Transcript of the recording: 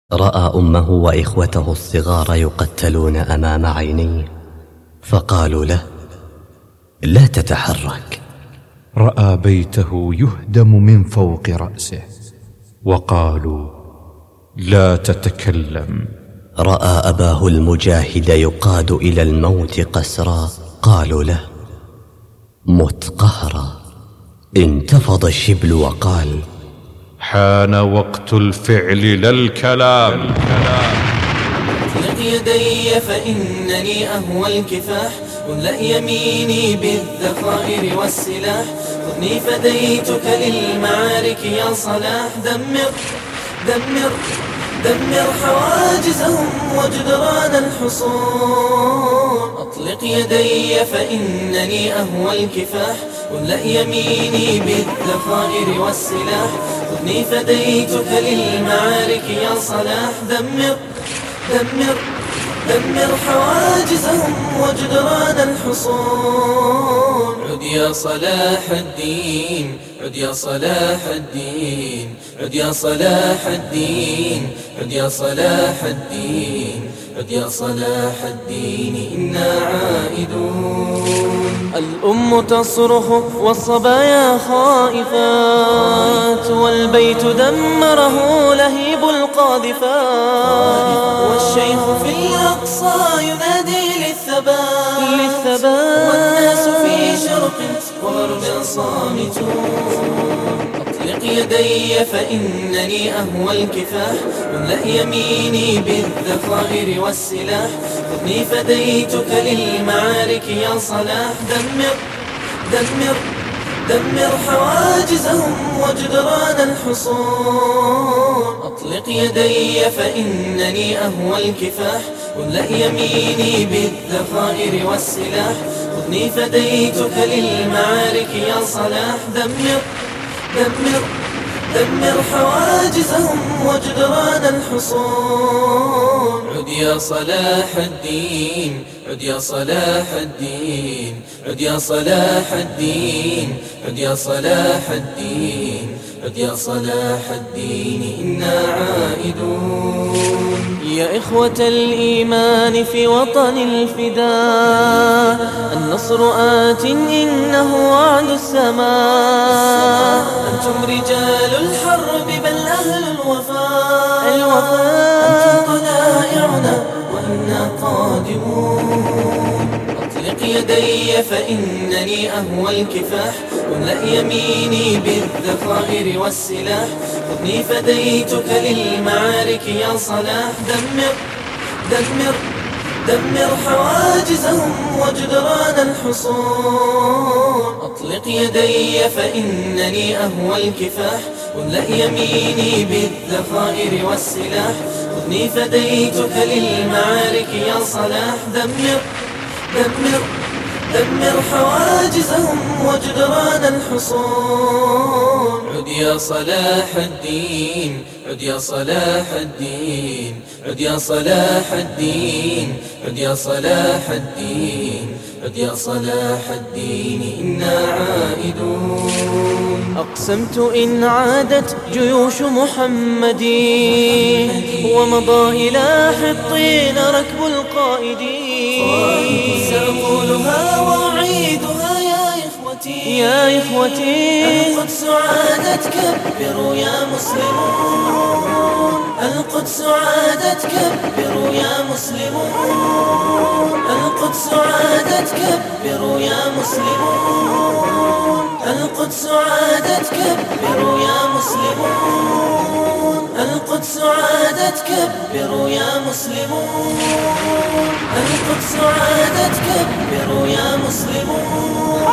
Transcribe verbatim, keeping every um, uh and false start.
رأى أمه وإخوته الصغار يقتلون أمام عينيه، فقالوا له: لا تتحرك. رأى بيته يهدم من فوق رأسه، وقالوا: لا تتكلم. رأى أباه المجاهد يقاد إلى الموت قسرا، قالوا له: مت قهرا. انتفض الشبل وقال: حان وقت الفعل لا الكلام. اطلق يدي فإنني أهوى الكفاح، املأ يميني بالذخائر والسلاح، خذني فديتك للمعارك يا صلاح. دمر دمر دمر حواجزهم وجدران الحصون. أطلق يدي فإنني أهوى الكفاح، املأ يميني بالذخائر والسلاح، خذني فديتك للمعارك يا صلاح. دمر دمر دمر حواجزهم وجدران الحصون. عد يا صلاح الدين، عد يا صلاح الدين، عد يا صلاح الدين، عد يا صلاح الدين، عد يا صلاح الدين، إنا عائدون. الأم تصرخ والصبايا خائفات، والبيت دمره لهيب القاذفات، والشيخ في الأقصى ينادي للثبات، للثبات، والناس في شرق وغرب صامتون. أطلق يدي فإنني أهوى الكفاح، املأ يميني بالذخائر والسلاح، خذني فديتك للمعارك يا صلاح. دمر دمر دمر حواجزهم وجدران الحصون. أطلق يدي فإنني أهوى الكفاح، املأ يميني بالذخائر والسلاح، خذني فديتك للمعارك يا صلاح. دمر دمر دمر حواجزهم وجدران الحصون. عد يا صلاح الدين، عد يا صلاح الدين، عد يا صلاح الدين، عد يا صلاح الدين، عد يا صلاح الدين، إنا عائدون. يا إخوة الإيمان في وطن الفداء، النصر آت إنه وعد السماء. أنتم رجال الحرب بل أهل الوفاء، الوفاء. أنتم طلائعنا وإنا قادمون. أطلق يدي فإنني أهوى الكفاح، املأ يميني بالذخائر والسلاح، خذني فديتك للمعارك يا صلاح. دمر دمر دمر حواجزهم وجدران الحصون. أطلق يدي فإنني أهوى الكفاح، املأ يميني بالذخائر والسلاح، خذني فديتك للمعارك يا صلاح. دمر دمر دمر حواجزهم وجدران الحصون. عد يا صلاح الدين، عد يا صلاح الدين، عد يا صلاح الدين، عد يا صلاح الدين، عد يا صلاح الدين، إنا عائدون. أقسمت إن عادت جيوش محمد ومضى إلى حطين ركب القائدين، سأقولها وأعيدها يا إخوتي، يا إخوتي. القدس عادت كبروا يا مسلمون، القدس عادت كبروا يا مسلمون، القدس عادت كبروا يا مسلمون، القدس عادت كبروا يا مسلمون، القدس عادت كبروا يا مسلمون، القدس عادت كبروا يا مسلمون.